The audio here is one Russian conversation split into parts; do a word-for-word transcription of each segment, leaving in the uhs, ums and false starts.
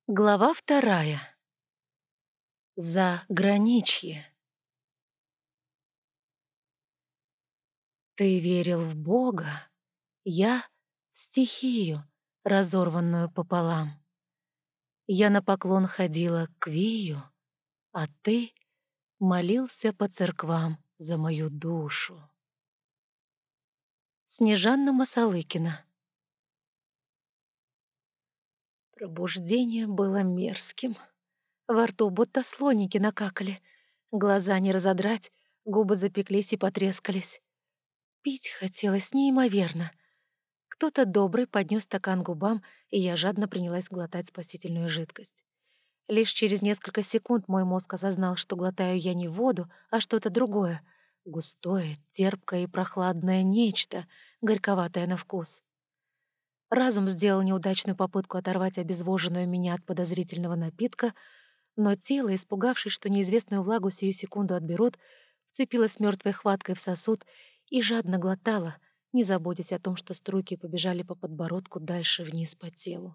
Глава вторая. Заграничье. Ты верил в Бога, я — в стихию, разорванную пополам. Я на поклон ходила к Вию, а ты молился по церквам за мою душу. Снежанна Масалыкина. Пробуждение было мерзким. Во рту будто слоники накакали. Глаза не разодрать, губы запеклись и потрескались. Пить хотелось неимоверно. Кто-то добрый поднес стакан к губам, и я жадно принялась глотать спасительную жидкость. Лишь через несколько секунд мой мозг осознал, что глотаю я не воду, а что-то другое. Густое, терпкое и прохладное нечто, горьковатое на вкус. Разум сделал неудачную попытку оторвать обезвоженную меня от подозрительного напитка, но тело, испугавшись, что неизвестную влагу сию секунду отберут, вцепилось мертвой хваткой в сосуд и жадно глотало, не заботясь о том, что струйки побежали по подбородку дальше вниз по телу.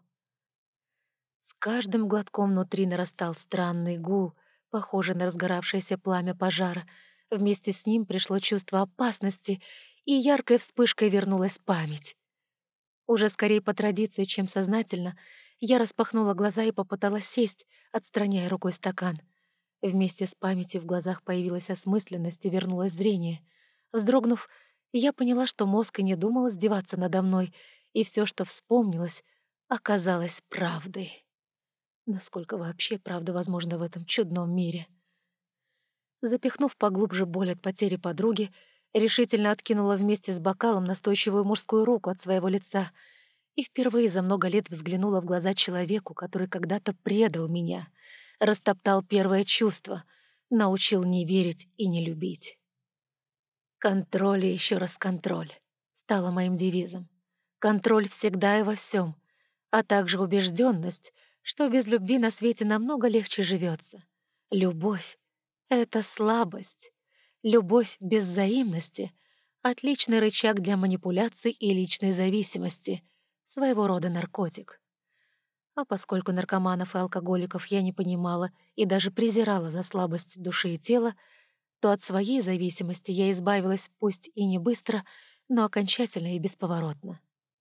С каждым глотком внутри нарастал странный гул, похожий на разгоравшееся пламя пожара. Вместе с ним пришло чувство опасности, и яркой вспышкой вернулась память. Уже скорее по традиции, чем сознательно, я распахнула глаза и попыталась сесть, отстраняя рукой стакан. Вместе с памятью в глазах появилась осмысленность и вернулось зрение. Вздрогнув, я поняла, что мозг и не думал издеваться надо мной, и все, что вспомнилось, оказалось правдой. Насколько вообще правда возможна в этом чудном мире? Запихнув поглубже боль от потери подруги, решительно откинула вместе с бокалом настойчивую мужскую руку от своего лица и впервые за много лет взглянула в глаза человеку, который когда-то предал меня, растоптал первое чувство, научил не верить и не любить. «Контроль и еще раз контроль» стало моим девизом. Контроль всегда и во всем, а также убежденность, что без любви на свете намного легче живется. Любовь — это слабость. Любовь без взаимности — отличный рычаг для манипуляций и личной зависимости, своего рода наркотик. А поскольку наркоманов и алкоголиков я не понимала и даже презирала за слабость души и тела, то от своей зависимости я избавилась пусть и не быстро, но окончательно и бесповоротно.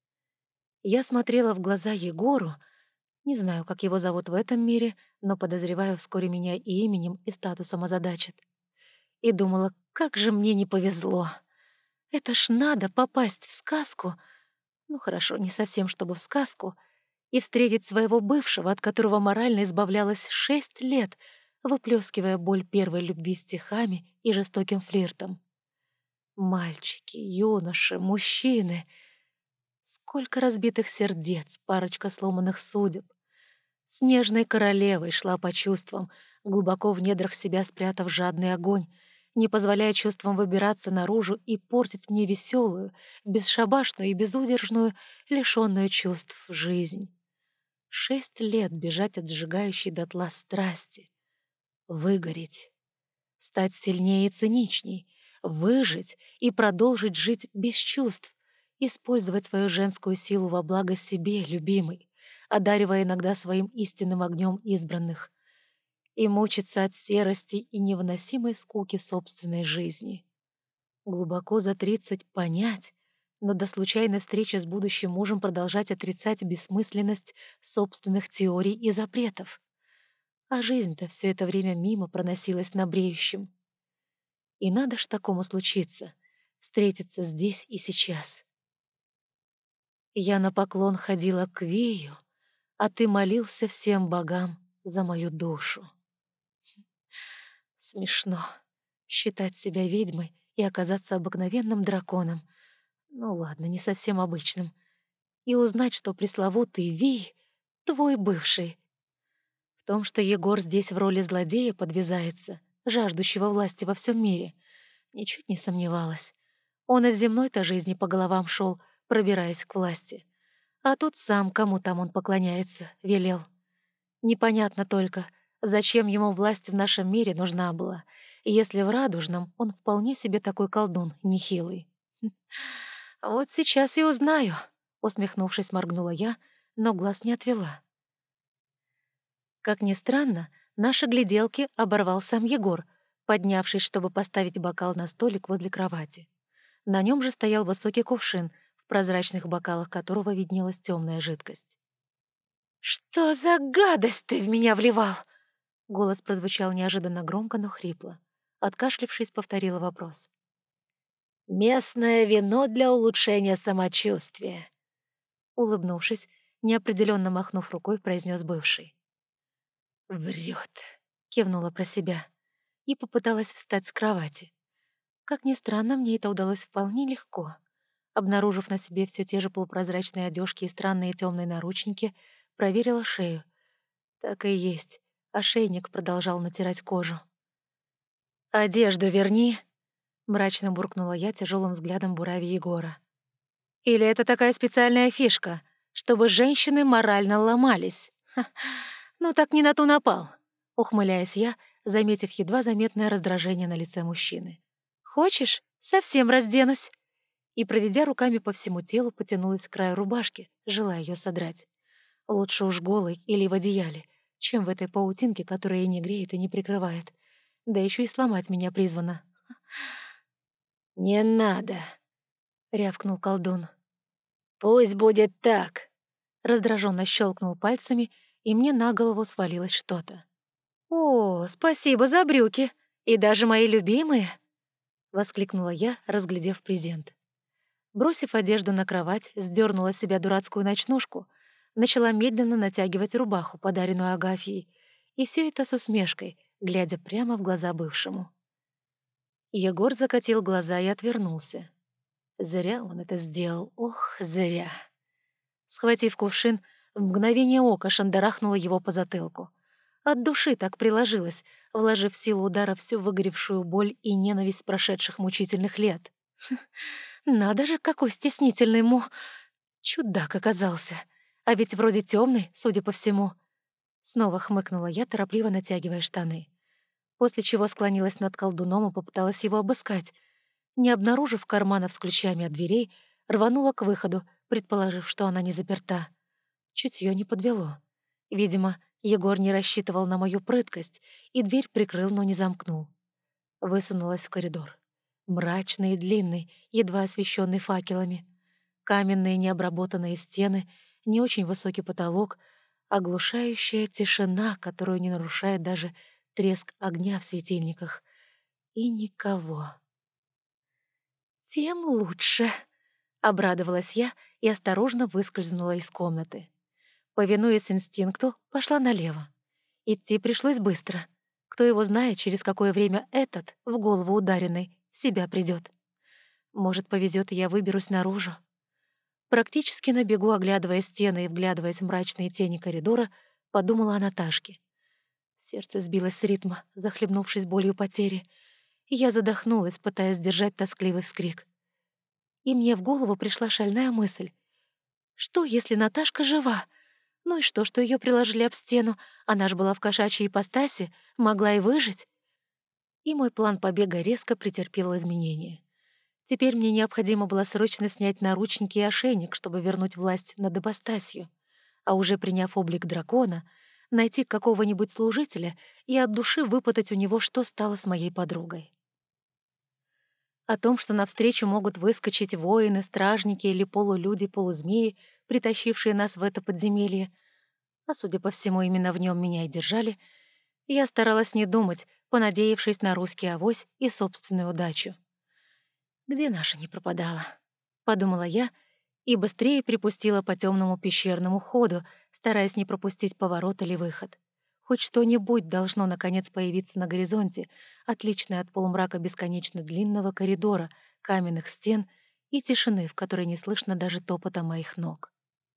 Я смотрела в глаза Егору, не знаю, как его зовут в этом мире, но подозреваю, вскоре меня и именем, и статусом озадачит. И думала, как же мне не повезло. Это ж надо попасть в сказку, ну хорошо, не совсем чтобы в сказку, и встретить своего бывшего, от которого морально избавлялась шесть лет, выплескивая боль первой любви стихами и жестоким флиртом. Мальчики, юноши, мужчины. Сколько разбитых сердец, парочка сломанных судеб. Снежной королевой шла по чувствам, глубоко в недрах себя спрятав жадный огонь, не позволяя чувствам выбираться наружу и портить мне веселую, бесшабашную и безудержную, лишенную чувств жизнь. Шесть лет бежать от сжигающей дотла страсти. Выгореть. Стать сильнее и циничней. Выжить и продолжить жить без чувств. Использовать свою женскую силу во благо себе, любимой, одаривая иногда своим истинным огнем избранных. И мучиться от серости и невыносимой скуки собственной жизни. Глубоко за тридцать понять, но до случайной встречи с будущим мужем продолжать отрицать бессмысленность собственных теорий и запретов. А жизнь-то все это время мимо проносилась на бреющем. И надо ж такому случиться, встретиться здесь и сейчас. Я на поклон ходила к Вею, а ты молился всем богам за мою душу. Смешно считать себя ведьмой и оказаться обыкновенным драконом. Ну ладно, не совсем обычным. И узнать, что пресловутый Вий — твой бывший. В том, что Егор здесь в роли злодея подвязается, жаждущего власти во всем мире, ничуть не сомневалась. Он и в земной-то жизни по головам шел, пробираясь к власти. А тут сам, кому там он поклоняется, велел. Непонятно только, зачем ему власть в нашем мире нужна была, если в радужном он вполне себе такой колдун нехилый. Хм. «Вот сейчас и узнаю», — усмехнувшись, моргнула я, но глаз не отвела. Как ни странно, наши гляделки оборвал сам Егор, поднявшись, чтобы поставить бокал на столик возле кровати. На нем же стоял высокий кувшин, в прозрачных бокалах которого виднелась темная жидкость. «Что за гадость ты в меня вливал?» Голос прозвучал неожиданно громко, но хрипло. Откашлившись, повторила вопрос. «Местное вино для улучшения самочувствия», — улыбнувшись, неопределенно махнув рукой, произнес бывший. «Врет», — кивнула про себя и попыталась встать с кровати. Как ни странно, мне это удалось вполне легко. Обнаружив на себе все те же полупрозрачные одежки и странные темные наручники, проверила шею. Так и есть, ошейник продолжал натирать кожу. «Одежду верни», — мрачно буркнула я тяжелым взглядом бурави Егора. «Или это такая специальная фишка, чтобы женщины морально ломались? Ха, ну так не на ту напал», — ухмыляясь я, заметив едва заметное раздражение на лице мужчины. «Хочешь, совсем разденусь?» И, проведя руками по всему телу, потянулась к краю рубашки, желая ее содрать. Лучше уж голой или в одеяле, чем в этой паутинке, которая и не греет, и не прикрывает. Да еще и сломать меня призвана. «Не надо», — рявкнул колдун. «Пусть будет так», — раздраженно щелкнул пальцами, и мне на голову свалилось что-то. «О, спасибо за брюки! И даже мои любимые!» — воскликнула я, разглядев презент. Бросив одежду на кровать, сдернула с себя дурацкую ночнушку, начала медленно натягивать рубаху, подаренную Агафьей, и все это с усмешкой, глядя прямо в глаза бывшему. Егор закатил глаза и отвернулся. Зря он это сделал, ох, зря. Схватив кувшин, в мгновение ока шандарахнула его по затылку. От души так приложилась, вложив в силу удара всю выгоревшую боль и ненависть прошедших мучительных лет. Надо же, какой стеснительный му... Чудак оказался. А ведь вроде темный, судя по всему. Снова хмыкнула я, торопливо натягивая штаны. После чего склонилась над колдуном и попыталась его обыскать. Не обнаружив карманов с ключами от дверей, рванула к выходу, предположив, что она не заперта. Чутье не подвело. Видимо, Егор не рассчитывал на мою прыткость, и дверь прикрыл, но не замкнул. Высунулась в коридор. Мрачный и длинный, едва освещенный факелами. Каменные необработанные стены, не очень высокий потолок, оглушающая тишина, которую не нарушает даже треск огня в светильниках. И никого. «Тем лучше», — обрадовалась я и осторожно выскользнула из комнаты. Повинуясь инстинкту, пошла налево. Идти пришлось быстро. Кто его знает, через какое время этот, в голову ударенный, в себя придет. Может, повезет, и я выберусь наружу. Практически на бегу, оглядывая стены и вглядываясь в мрачные тени коридора, подумала о Наташке. Сердце сбилось с ритма, захлебнувшись болью потери. И я задохнулась, пытаясь сдержать тоскливый вскрик. И мне в голову пришла шальная мысль. Что, если Наташка жива? Ну и что, что ее приложили об стену? Она ж была в кошачьей ипостаси, могла и выжить. И мой план побега резко претерпел изменения. Теперь мне необходимо было срочно снять наручники и ошейник, чтобы вернуть власть над ипостасью. А уже приняв облик дракона, найти какого-нибудь служителя и от души выпытать у него, что стало с моей подругой. О том, что навстречу могут выскочить воины, стражники или полулюди-полузмеи, притащившие нас в это подземелье, а, судя по всему, именно в нем меня и держали, я старалась не думать, понадеявшись на русский авось и собственную удачу. «Где наша не пропадала?» — подумала я и быстрее припустила по темному пещерному ходу, стараясь не пропустить поворот или выход. Хоть что-нибудь должно, наконец, появиться на горизонте, отличное от полумрака бесконечно длинного коридора, каменных стен и тишины, в которой не слышно даже топота моих ног.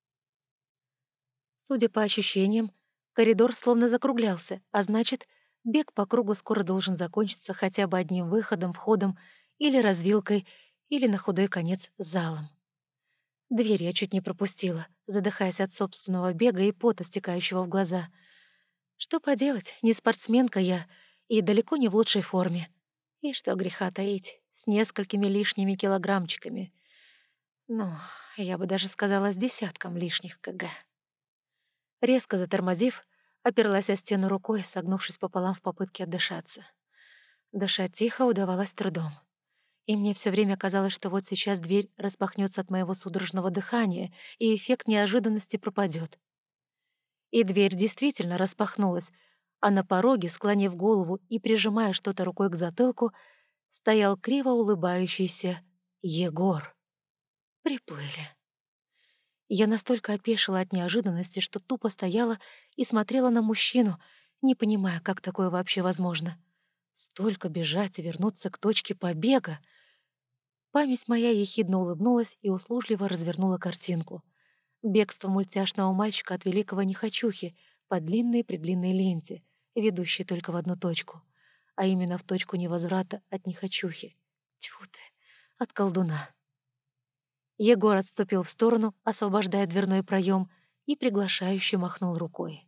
Судя по ощущениям, коридор словно закруглялся, а значит, бег по кругу скоро должен закончиться хотя бы одним выходом, входом или развилкой, или на худой конец залом. Дверь я чуть не пропустила, задыхаясь от собственного бега и пота, стекающего в глаза. Что поделать, не спортсменка я и далеко не в лучшей форме. И что греха таить, с несколькими лишними килограммчиками. Ну, я бы даже сказала, с десятком лишних кг. Резко затормозив, Оперлась о стену рукой, согнувшись пополам в попытке отдышаться. Дышать тихо удавалось трудом. И мне все время казалось, что вот сейчас дверь распахнется от моего судорожного дыхания, и эффект неожиданности пропадет. И дверь действительно распахнулась, а на пороге, склонив голову и прижимая что-то рукой к затылку, стоял криво улыбающийся Егор. Приплыли. Я настолько опешила от неожиданности, что тупо стояла и смотрела на мужчину, не понимая, как такое вообще возможно. Столько бежать и вернуться к точке побега. Память моя ехидно улыбнулась и услужливо развернула картинку. Бегство мультяшного мальчика от великого нехочухи по длинной-предлинной ленте, ведущей только в одну точку, а именно в точку невозврата от нехочухи. Тьфу ты, от колдуна. Егор отступил в сторону, освобождая дверной проем, и приглашающе махнул рукой.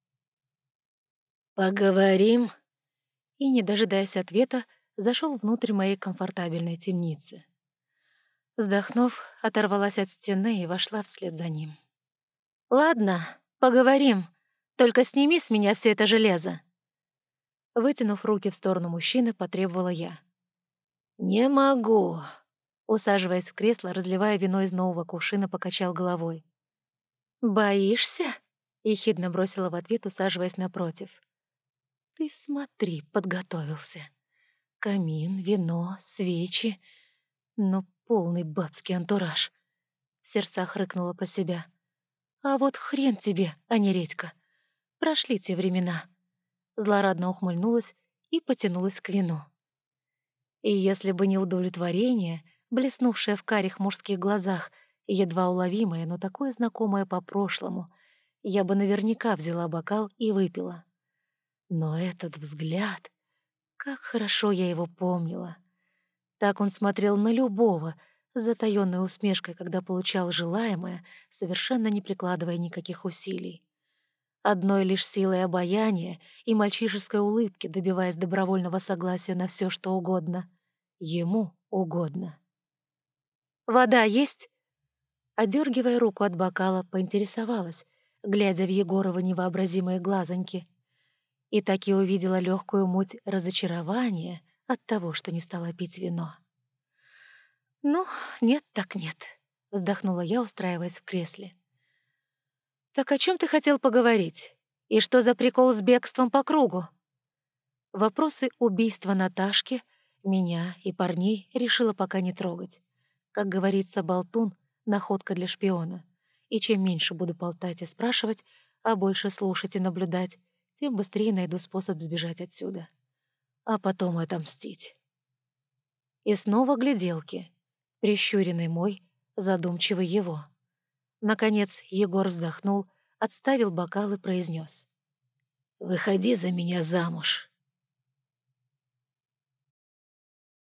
«Поговорим?» И, не дожидаясь ответа, зашел внутрь моей комфортабельной темницы. Вздохнув, оторвалась от стены и вошла вслед за ним. «Ладно, поговорим. Только сними с меня все это железо». Вытянув руки в сторону мужчины, потребовала я. «Не могу», — усаживаясь в кресло, разливая вино из нового кувшина, покачал головой. «Боишься?» — ехидно бросила в ответ, усаживаясь напротив. «Ты смотри, подготовился. Камин, вино, свечи. Ну, полный бабский антураж». В сердцах рыкнула про себя. «А вот хрен тебе, а не редька. Прошли те времена». Злорадно ухмыльнулась и потянулась к вину. И если бы не удовлетворение, блеснувшее в карих мужских глазах, едва уловимое, но такое знакомое по прошлому, я бы наверняка взяла бокал и выпила. Но этот взгляд... Как хорошо я его помнила. Так он смотрел на любого, с затаённой усмешкой, когда получал желаемое, совершенно не прикладывая никаких усилий. Одной лишь силой обаяния и мальчишеской улыбки, добиваясь добровольного согласия на все, что угодно. Ему угодно. «Вода есть?» Одергивая руку от бокала, поинтересовалась, глядя в Егорова невообразимые глазоньки. И так и увидела легкую муть разочарования от того, что не стала пить вино. «Ну, нет так нет», — вздохнула я, устраиваясь в кресле. «Так о чем ты хотел поговорить? И что за прикол с бегством по кругу?» Вопросы убийства Наташки меня и парней решила пока не трогать. Как говорится, болтун — находка для шпиона. И чем меньше буду болтать и спрашивать, а больше слушать и наблюдать, тем быстрее найду способ сбежать отсюда. А потом отомстить. И снова гляделки. Прищуренный мой, задумчивый его. Наконец Егор вздохнул, отставил бокал и произнес: «Выходи за меня замуж».